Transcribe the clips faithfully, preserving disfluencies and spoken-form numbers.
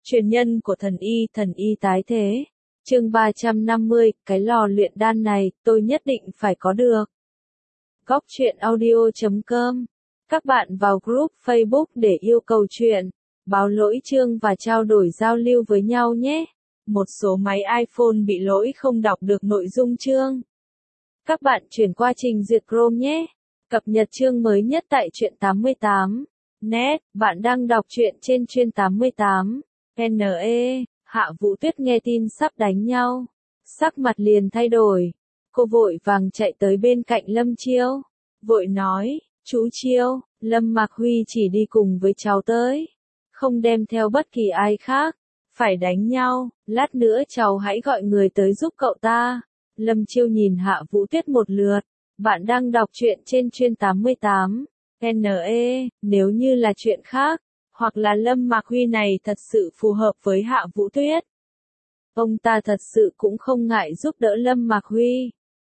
Truyền nhân của thần y, thần y tái thế. Chương ba trăm năm mươi, cái lò luyện đan này, tôi nhất định phải có được. Góc truyện audio chấm com. Các bạn vào group Facebook để yêu cầu chuyện, báo lỗi chương và trao đổi giao lưu với nhau nhé. Một số máy iPhone bị lỗi không đọc được nội dung chương. Các bạn chuyển qua trình duyệt Chrome nhé. Cập nhật chương mới nhất tại truyện tám mươi tám. Net, bạn đang đọc truyện trên chuyên tám mươi tám. en e, Hạ Vũ Tuyết nghe tin sắp đánh nhau. Sắc mặt liền thay đổi. Cô vội vàng chạy tới bên cạnh Lâm Chiêu. Vội nói, chú Chiêu, Lâm Mạc Huy chỉ đi cùng với cháu tới. Không đem theo bất kỳ ai khác. Phải đánh nhau, lát nữa cháu hãy gọi người tới giúp cậu ta. Lâm Chiêu nhìn Hạ Vũ Tuyết một lượt. Bạn đang đọc truyện trên chuyên tám mươi tám. en e, nếu như là chuyện khác, hoặc là Lâm Mạc Huy này thật sự phù hợp với Hạ Vũ Tuyết. Ông ta thật sự cũng không ngại giúp đỡ Lâm Mạc Huy.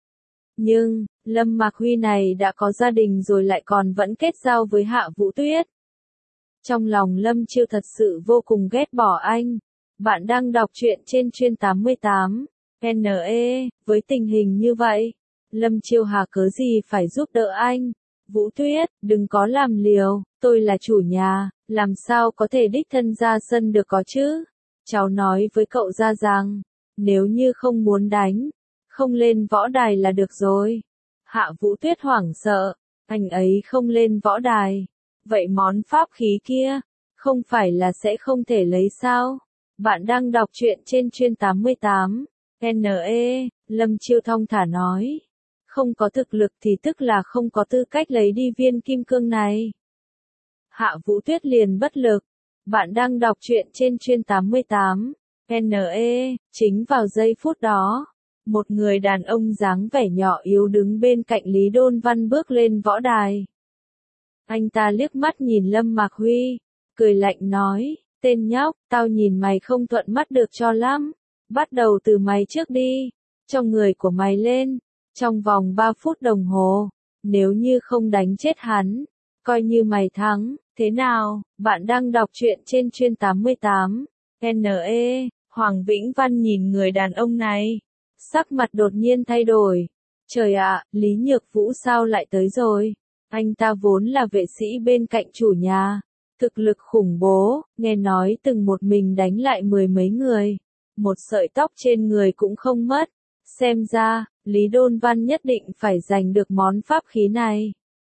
Nhưng, Lâm Mạc Huy này đã có gia đình rồi lại còn vẫn kết giao với Hạ Vũ Tuyết. Trong lòng Lâm Chiêu thật sự vô cùng ghét bỏ anh. Bạn đang đọc truyện trên chuyên tám mươi tám. en e, với tình hình như vậy, Lâm Chiêu hà cớ gì phải giúp đỡ anh. Vũ Tuyết, đừng có làm liều, tôi là chủ nhà, làm sao có thể đích thân ra sân được có chứ? Cháu nói với cậu ra rằng, nếu như không muốn đánh, không lên võ đài là được rồi. Hạ Vũ Tuyết hoảng sợ, anh ấy không lên võ đài. Vậy món pháp khí kia, không phải là sẽ không thể lấy sao? Bạn đang đọc truyện trên chuyên tám mươi tám. en e, Lâm Chiêu thong thả nói. Không có thực lực thì tức là không có tư cách lấy đi viên kim cương này. Hạ Vũ Tuyết liền bất lực. Bạn đang đọc truyện trên chuyên tám mươi tám. en e, chính vào giây phút đó, một người đàn ông dáng vẻ nhỏ yếu đứng bên cạnh Lý Đôn Văn bước lên võ đài. Anh ta liếc mắt nhìn Lâm Mạc Huy, cười lạnh nói, tên nhóc, tao nhìn mày không thuận mắt được cho lắm. Bắt đầu từ mày trước đi, cho người của mày lên. Trong vòng ba phút đồng hồ, nếu như không đánh chết hắn, coi như mày thắng, thế nào? Bạn đang đọc truyện trên chuyên tám mươi tám. en e, Hoàng Vĩnh Văn nhìn người đàn ông này. Sắc mặt đột nhiên thay đổi. Trời ạ, Lý Nhược Vũ sao lại tới rồi? Anh ta vốn là vệ sĩ bên cạnh chủ nhà. Thực lực khủng bố, nghe nói từng một mình đánh lại mười mấy người. Một sợi tóc trên người cũng không mất. Xem ra, Lý Đôn Văn nhất định phải giành được món pháp khí này.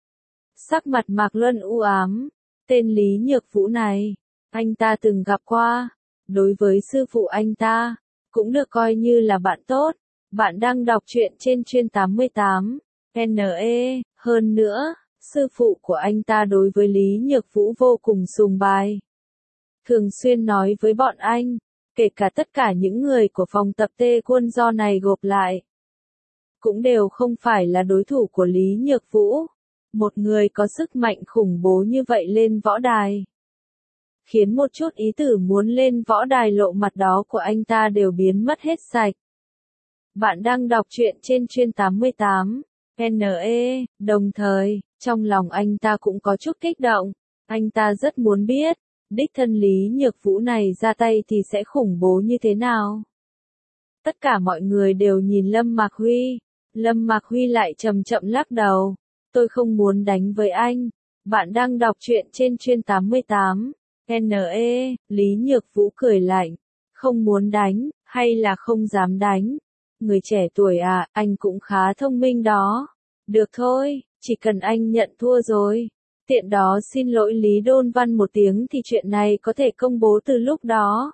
Sắc mặt Mạc Luân u ám. Tên Lý Nhược Vũ này, anh ta từng gặp qua. Đối với sư phụ anh ta, cũng được coi như là bạn tốt. Bạn đang đọc truyện trên chuyên tám mươi tám. en e, hơn nữa, sư phụ của anh ta đối với Lý Nhược Vũ vô cùng sùng bái. Thường xuyên nói với bọn anh, kể cả tất cả những người của phòng tập tê quân do này gộp lại, cũng đều không phải là đối thủ của Lý Nhược Vũ. Một người có sức mạnh khủng bố như vậy lên võ đài, khiến một chút ý tử muốn lên võ đài lộ mặt đó của anh ta đều biến mất hết sạch. Bạn đang đọc truyện trên chuyên tám mươi tám. en e, đồng thời, trong lòng anh ta cũng có chút kích động. Anh ta rất muốn biết, đích thân Lý Nhược Vũ này ra tay thì sẽ khủng bố như thế nào. Tất cả mọi người đều nhìn Lâm Mạc Huy. Lâm Mạc Huy lại chậm chậm lắc đầu. Tôi không muốn đánh với anh. Bạn đang đọc truyện trên chuyên tám mươi tám. en e, Lý Nhược Vũ cười lạnh. Không muốn đánh, hay là không dám đánh? Người trẻ tuổi à, anh cũng khá thông minh đó. Được thôi, chỉ cần anh nhận thua rồi. Tiện đó xin lỗi Lý Đôn Văn một tiếng thì chuyện này có thể công bố từ lúc đó.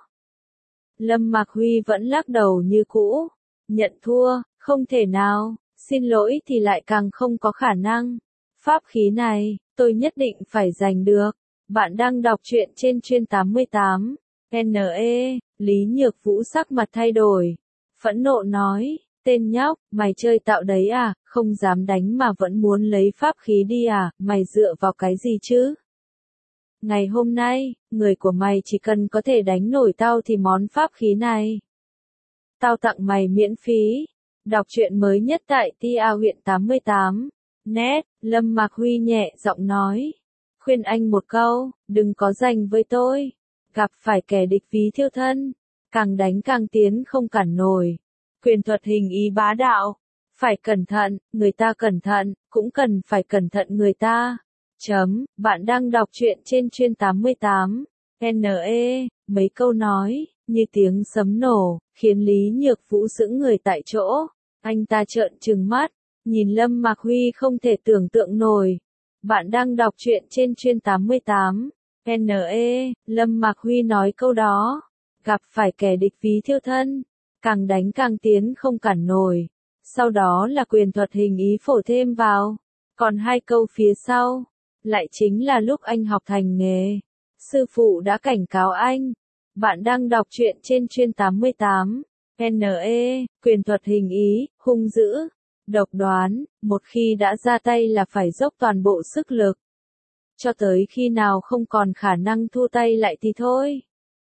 Lâm Mạc Huy vẫn lắc đầu như cũ. Nhận thua, không thể nào, xin lỗi thì lại càng không có khả năng. Pháp khí này, tôi nhất định phải giành được. Bạn đang đọc truyện trên chuyên tám mươi tám. en e, Lý Nhược Vũ sắc mặt thay đổi. Phẫn nộ nói, tên nhóc, mày chơi tạo đấy à, không dám đánh mà vẫn muốn lấy pháp khí đi à, mày dựa vào cái gì chứ? Ngày hôm nay, người của mày chỉ cần có thể đánh nổi tao thì món pháp khí này, tao tặng mày miễn phí. Đọc truyện mới nhất tại Tia huyện tám mươi tám. Net, Lâm Mạc Huy nhẹ giọng nói. Khuyên anh một câu, đừng có giành với tôi. gặp phải kẻ địch ví thiêu thân, càng đánh càng tiến không cản nổi. Quyền thuật hình ý bá đạo, phải cẩn thận, người ta cẩn thận, cũng cần phải cẩn thận người ta. Chấm, bạn đang đọc truyện trên chuyên tám mươi tám. N E, mấy câu nói, như tiếng sấm nổ, khiến Lý Nhược Vũ sững người tại chỗ. Anh ta trợn trừng mắt, nhìn Lâm Mạc Huy không thể tưởng tượng nổi. Bạn đang đọc truyện trên chuyên tám mươi tám. N E, Lâm Mạc Huy nói câu đó. Gặp phải kẻ địch ví thiêu thân, càng đánh càng tiến không cản nổi. Sau đó là quyền thuật hình ý phổ thêm vào. Còn hai câu phía sau, lại chính là lúc anh học thành nghề. Sư phụ đã cảnh cáo anh. Bạn đang đọc truyện trên chuyên tám mươi tám. N E, quyền thuật hình ý, hung dữ, độc đoán, một khi đã ra tay là phải dốc toàn bộ sức lực. Cho tới khi nào không còn khả năng thu tay lại thì thôi.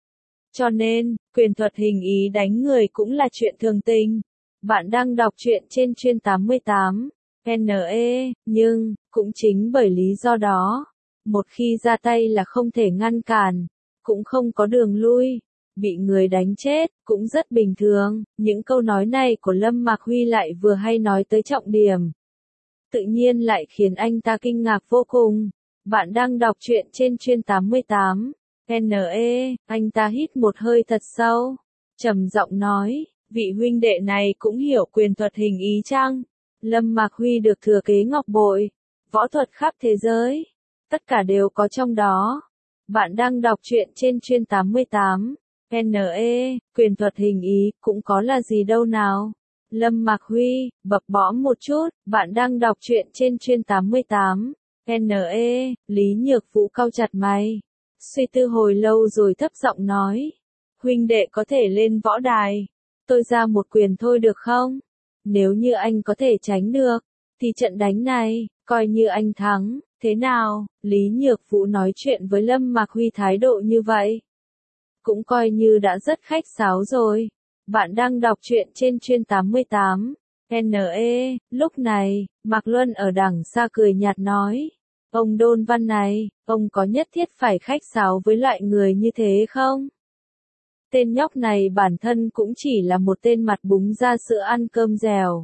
Cho nên, quyền thuật hình ý đánh người cũng là chuyện thường tình. Bạn đang đọc truyện trên chuyên tám mươi tám. N E, nhưng, cũng chính bởi lý do đó, một khi ra tay là không thể ngăn cản, cũng không có đường lui, bị người đánh chết, cũng rất bình thường. Những câu nói này của Lâm Mạc Huy lại vừa hay nói tới trọng điểm. Tự nhiên lại khiến anh ta kinh ngạc vô cùng. Bạn đang đọc truyện trên chuyên tám mươi tám. N E, anh ta hít một hơi thật sâu, trầm giọng nói, vị huynh đệ này cũng hiểu quyền thuật hình ý chăng? Lâm Mạc Huy được thừa kế ngọc bội, võ thuật khắp thế giới, tất cả đều có trong đó. Bạn đang đọc truyện trên chuyên tám mươi tám. N E, quyền thuật hình ý cũng có là gì đâu nào? Lâm Mạc Huy, bập bõm một chút, bạn đang đọc truyện trên chuyên tám mươi tám. N E, Lý Nhược Vũ cau chặt mày, suy tư hồi lâu rồi thấp giọng nói, huynh đệ có thể lên võ đài, tôi ra một quyền thôi được không? Nếu như anh có thể tránh được, thì trận đánh này, coi như anh thắng, thế nào? Lý Nhược Vũ nói chuyện với Lâm Mạc Huy thái độ như vậy, cũng coi như đã rất khách sáo rồi. Bạn đang đọc truyện trên chuyên tám mươi tám. N E, lúc này, Mạc Luân ở đằng xa cười nhạt nói, ông Đôn Văn này, ông có nhất thiết phải khách sáo với loại người như thế không? Tên nhóc này bản thân cũng chỉ là một tên mặt búng ra sữa ăn cơm dẻo.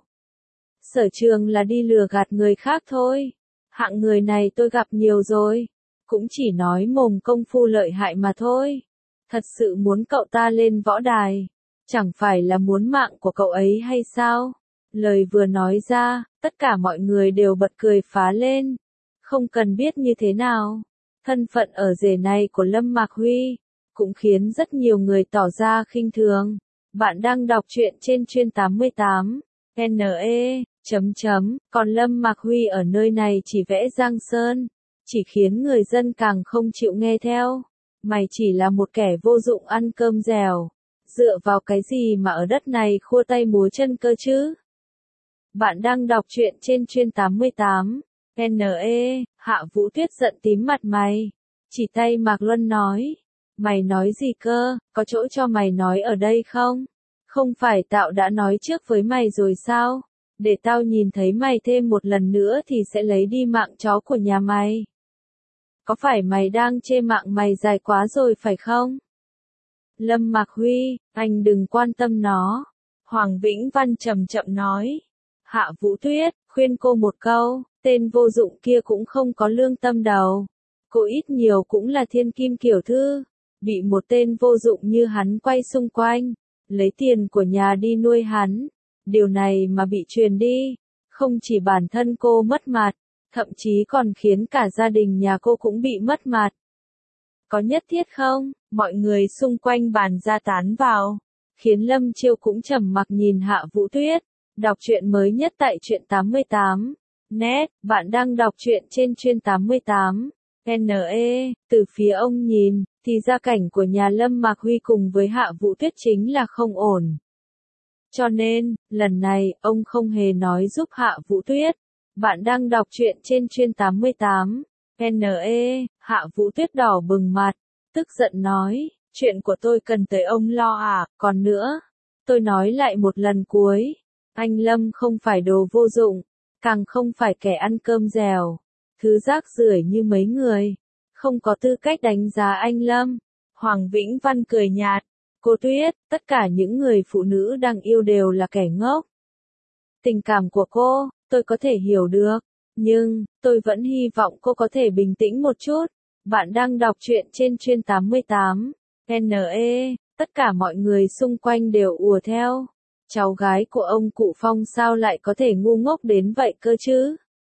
Sở trường là đi lừa gạt người khác thôi. Hạng người này tôi gặp nhiều rồi. Cũng chỉ nói mồm công phu lợi hại mà thôi. Thật sự muốn cậu ta lên võ đài. Chẳng phải là muốn mạng của cậu ấy hay sao? Lời vừa nói ra, tất cả mọi người đều bật cười phá lên. Không cần biết như thế nào. Thân phận ở rể này của Lâm Mạc Huy cũng khiến rất nhiều người tỏ ra khinh thường. Bạn đang đọc truyện trên chuyên tám mươi tám. N E, chấm chấm, còn Lâm Mạc Huy ở nơi này chỉ vẽ giang sơn, chỉ khiến người dân càng không chịu nghe theo. Mày chỉ là một kẻ vô dụng ăn cơm dẻo, dựa vào cái gì mà ở đất này khua tay múa chân cơ chứ? Bạn đang đọc truyện trên chuyên tám mươi tám. N E, Hạ Vũ Tuyết giận tím mặt mày, chỉ tay Mạc Luân nói, mày nói gì cơ, có chỗ cho mày nói ở đây không? Không phải tao đã nói trước với mày rồi sao? Để tao nhìn thấy mày thêm một lần nữa thì sẽ lấy đi mạng chó của nhà mày. Có phải mày đang chê mạng mày dài quá rồi phải không? Lâm Mạc Huy, anh đừng quan tâm nó. Hoàng Vĩnh Văn chậm chậm nói. Hạ Vũ Tuyết, khuyên cô một câu, tên vô dụng kia cũng không có lương tâm đâu. Cô ít nhiều cũng là thiên kim kiểu thư. Bị một tên vô dụng như hắn quay xung quanh, lấy tiền của nhà đi nuôi hắn. Điều này mà bị truyền đi, không chỉ bản thân cô mất mặt, thậm chí còn khiến cả gia đình nhà cô cũng bị mất mặt. Có nhất thiết không? Mọi người xung quanh bàn ra tán vào, khiến Lâm Chiêu cũng trầm mặc nhìn Hạ Vũ Tuyết. Đọc truyện mới nhất tại truyện tám mươi tám. Net, bạn đang đọc truyện trên chuyên tám mươi tám. N E, từ phía ông nhìn, thì gia cảnh của nhà Lâm Mạc Huy cùng với Hạ Vũ Tuyết chính là không ổn. Cho nên, lần này, ông không hề nói giúp Hạ Vũ Tuyết. Bạn đang đọc truyện trên chuyên tám mươi tám. N E, Hạ Vũ Tuyết đỏ bừng mặt, tức giận nói, chuyện của tôi cần tới ông lo à, còn nữa. Tôi nói lại một lần cuối, anh Lâm không phải đồ vô dụng, càng không phải kẻ ăn cơm dẻo, thứ rác rưởi như mấy người, không có tư cách đánh giá anh Lâm. Hoàng Vĩnh Văn cười nhạt. Cô Tuyết, tất cả những người phụ nữ đang yêu đều là kẻ ngốc. Tình cảm của cô, tôi có thể hiểu được. Nhưng, tôi vẫn hy vọng cô có thể bình tĩnh một chút. Bạn đang đọc truyện trên Chuyên tám mươi tám. en e, tất cả mọi người xung quanh đều ùa theo. Cháu gái của ông cụ Phong sao lại có thể ngu ngốc đến vậy cơ chứ?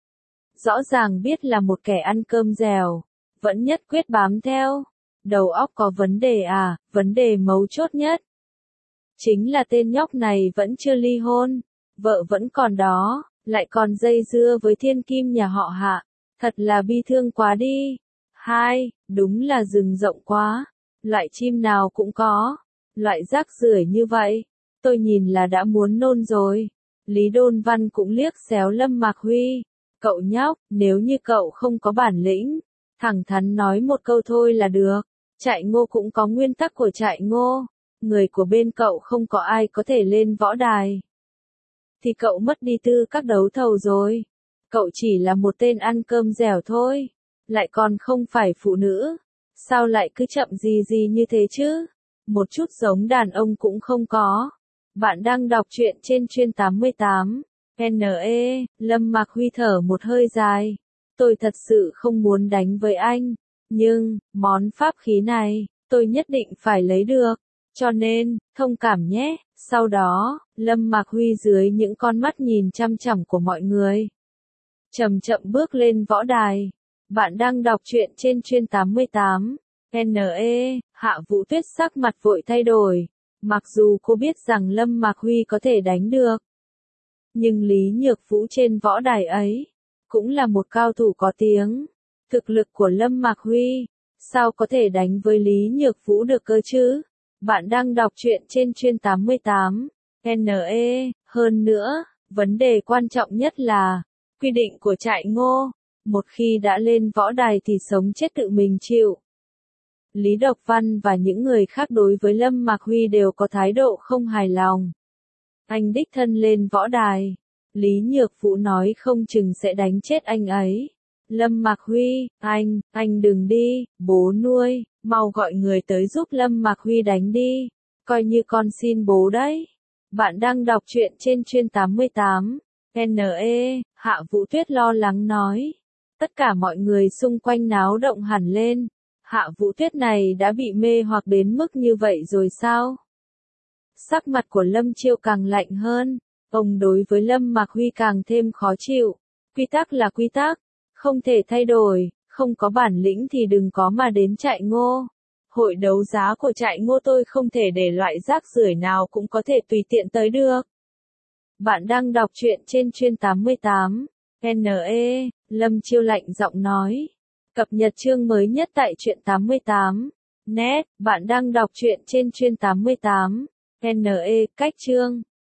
Rõ ràng biết là một kẻ ăn cơm dẻo, vẫn nhất quyết bám theo. Đầu óc có vấn đề à, vấn đề mấu chốt nhất. Chính là tên nhóc này vẫn chưa ly hôn, vợ vẫn còn đó, lại còn dây dưa với thiên kim nhà họ Hạ. Thật là bi thương quá đi. Hai, đúng là rừng rộng quá. Loại chim nào cũng có. Loại rác rưởi như vậy. Tôi nhìn là đã muốn nôn rồi. Lý Đôn Văn cũng liếc xéo Lâm Mạc Huy. Cậu nhóc, nếu như cậu không có bản lĩnh, thẳng thắn nói một câu thôi là được. Trại Ngô cũng có nguyên tắc của Trại Ngô. Người của bên cậu không có ai có thể lên võ đài. Thì cậu mất đi tư các đấu thầu rồi. Cậu chỉ là một tên ăn cơm dẻo thôi. Lại còn không phải phụ nữ. Sao lại cứ chậm gì gì như thế chứ? Một chút giống đàn ông cũng không có. Bạn đang đọc truyện trên Chuyên tám mươi tám. en e, Lâm Mạc Huy thở một hơi dài. Tôi thật sự không muốn đánh với anh. Nhưng, món pháp khí này, tôi nhất định phải lấy được. Cho nên, thông cảm nhé. Sau đó, Lâm Mạc Huy dưới những con mắt nhìn chăm chằm của mọi người, chậm chậm bước lên võ đài. Bạn đang đọc truyện trên Chuyên tám mươi tám. en e, Hạ Vũ Tuyết sắc mặt vội thay đổi. Mặc dù cô biết rằng Lâm Mạc Huy có thể đánh được, nhưng Lý Nhược Vũ trên võ đài ấy, cũng là một cao thủ có tiếng. Thực lực của Lâm Mạc Huy, sao có thể đánh với Lý Nhược Vũ được cơ chứ? Bạn đang đọc truyện trên Chuyên tám mươi tám. en e, hơn nữa, vấn đề quan trọng nhất là, quy định của Trại Ngô, một khi đã lên võ đài thì sống chết tự mình chịu. Lý Độc Văn và những người khác đối với Lâm Mạc Huy đều có thái độ không hài lòng. Anh đích thân lên võ đài, Lý Nhược Vũ nói không chừng sẽ đánh chết anh ấy. Lâm Mạc Huy, anh, anh đừng đi, bố nuôi, mau gọi người tới giúp Lâm Mạc Huy đánh đi, coi như con xin bố đấy. Bạn đang đọc truyện trên Chuyên tám mươi tám. en e, Hạ Vũ Tuyết lo lắng nói. Tất cả mọi người xung quanh náo động hẳn lên. Hạ Vũ Tuyết này đã bị mê hoặc đến mức như vậy rồi sao? Sắc mặt của Lâm Chiêu càng lạnh hơn. Ông đối với Lâm Mạc Huy càng thêm khó chịu. Quy tắc là quy tắc, không thể thay đổi, không có bản lĩnh thì đừng có mà đến Trại Ngô. Hội đấu giá của Trại Ngô tôi không thể để loại rác rưởi nào cũng có thể tùy tiện tới được. Bạn đang đọc truyện trên Chuyên tám mươi tám. en e, Lâm Chiêu lạnh giọng nói. Cập nhật chương mới nhất tại Truyện tám mươi tám. Net, bạn đang đọc truyện trên Chuyên tám mươi tám. en e, cách chương.